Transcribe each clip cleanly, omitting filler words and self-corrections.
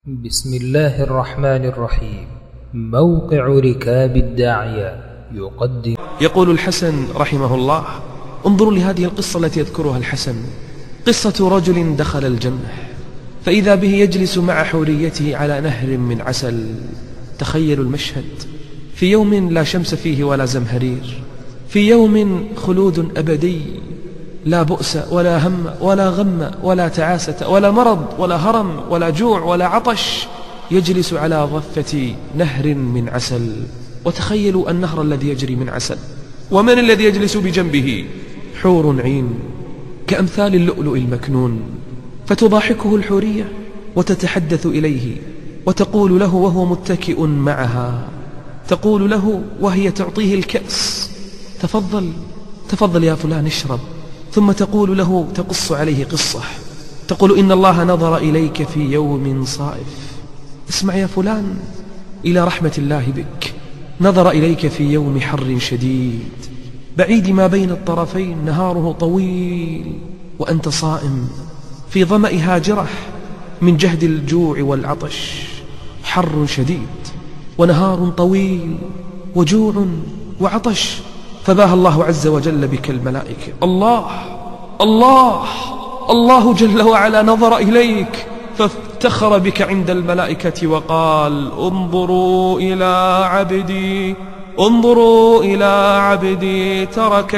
بسم الله الرحمن الرحيم. موقع ركاب الداعية يقدم. يقول الحسن رحمه الله: انظروا لهذه القصة التي يذكرها الحسن، قصة رجل دخل الجنة فإذا به يجلس مع حوريته على نهر من عسل. تخيلوا المشهد في يوم لا شمس فيه ولا زمهرير، في يوم خلود أبدي، لا بؤس ولا هم ولا غم ولا تعاسة ولا مرض ولا هرم ولا جوع ولا عطش، يجلس على ضفة نهر من عسل. وتخيلوا النهر الذي يجري من عسل، ومن الذي يجلس بجنبه؟ حور عين كأمثال اللؤلؤ المكنون، فتضاحكه الحورية وتتحدث إليه وتقول له وهو متكئ معها، تقول له وهي تعطيه الكأس: تفضل تفضل يا فلان اشرب. ثم تقول له، تقص عليه قصة، تقول: إن الله نظر إليك في يوم صائف. اسمع يا فلان إلى رحمة الله بك، نظر إليك في يوم حر شديد بعيد ما بين الطرفين، نهاره طويل وأنت صائم في ظمأ هاجرة من جهد الجوع والعطش، حر شديد ونهار طويل وجوع وعطش. فباهى الله عز وجل بك الملائكة، الله جل وعلا نظر إليك فافتخر بك عند الملائكة وقال: انظروا إلى عبدي ترك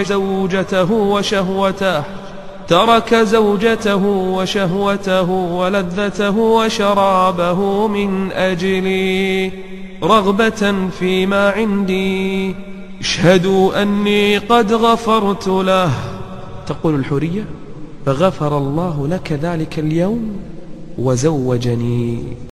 زوجته وشهوته ولذته وشرابه من أجلي رغبة فيما عندي، اشهدوا أني قد غفرت له. تقول الحورية: فغفر الله لك ذلك اليوم وزوجني.